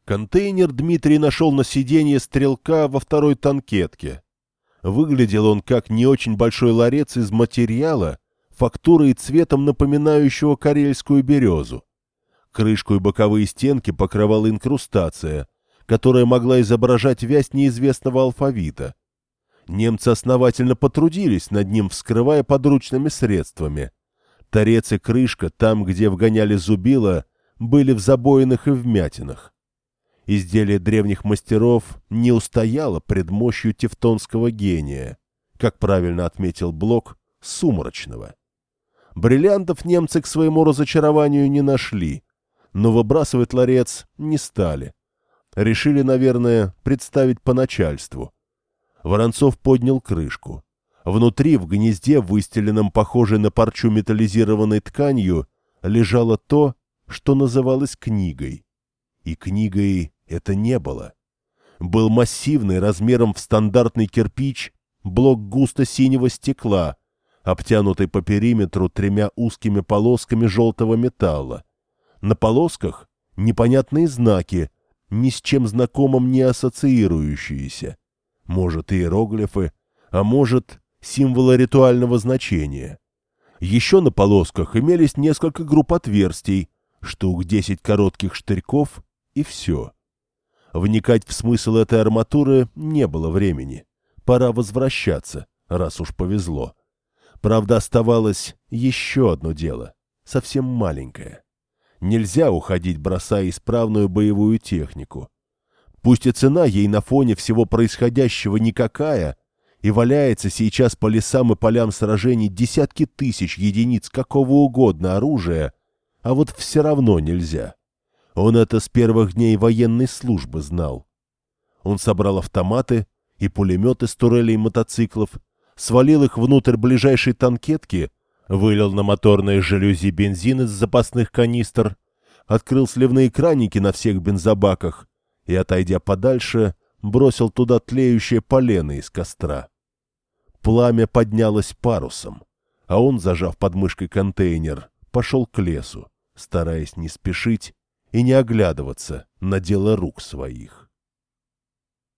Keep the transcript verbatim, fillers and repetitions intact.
Контейнер Дмитрий нашел на сиденье стрелка во второй танкетке. Выглядел он как не очень большой ларец из материала, фактурой и цветом напоминающего карельскую березу. Крышку и боковые стенки покрывала инкрустация, которая могла изображать вязь неизвестного алфавита. Немцы основательно потрудились над ним, вскрывая подручными средствами. Торец и крышка, там, где вгоняли зубило, были в забоинах и вмятинах. Изделие древних мастеров не устояло пред мощью тевтонского гения, как правильно отметил Блок, сумрачного. Бриллиантов немцы к своему разочарованию не нашли, но выбрасывать ларец не стали. Решили, наверное, представить по начальству. Воронцов поднял крышку. Внутри, в гнезде, выстеленном похожей на парчу металлизированной тканью, лежало то, что называлось книгой. И книгой это не было. Был массивный, размером в стандартный кирпич, блок густо-синего стекла, обтянутый по периметру тремя узкими полосками желтого металла. На полосках непонятные знаки, ни с чем знакомым не ассоциирующиеся. Может, иероглифы, а может, символы ритуального значения. Еще на полосках имелись несколько групп отверстий, штук десять коротких штырьков, и все. Вникать в смысл этой арматуры не было времени. Пора возвращаться, раз уж повезло. Правда, оставалось еще одно дело, совсем маленькое. Нельзя уходить, бросая исправную боевую технику. Пусть и цена ей на фоне всего происходящего никакая, и валяется сейчас по лесам и полям сражений десятки тысяч единиц какого угодно оружия, а вот все равно нельзя. Он это с первых дней военной службы знал. Он собрал автоматы и пулеметы с турелей мотоциклов, свалил их внутрь ближайшей танкетки, вылил на моторные жалюзи бензин из запасных канистр, открыл сливные краники на всех бензобаках и, отойдя подальше, бросил туда тлеющее полено из костра. Пламя поднялось парусом, а он, зажав под мышкой контейнер, пошел к лесу, стараясь не спешить и не оглядываться на дело рук своих.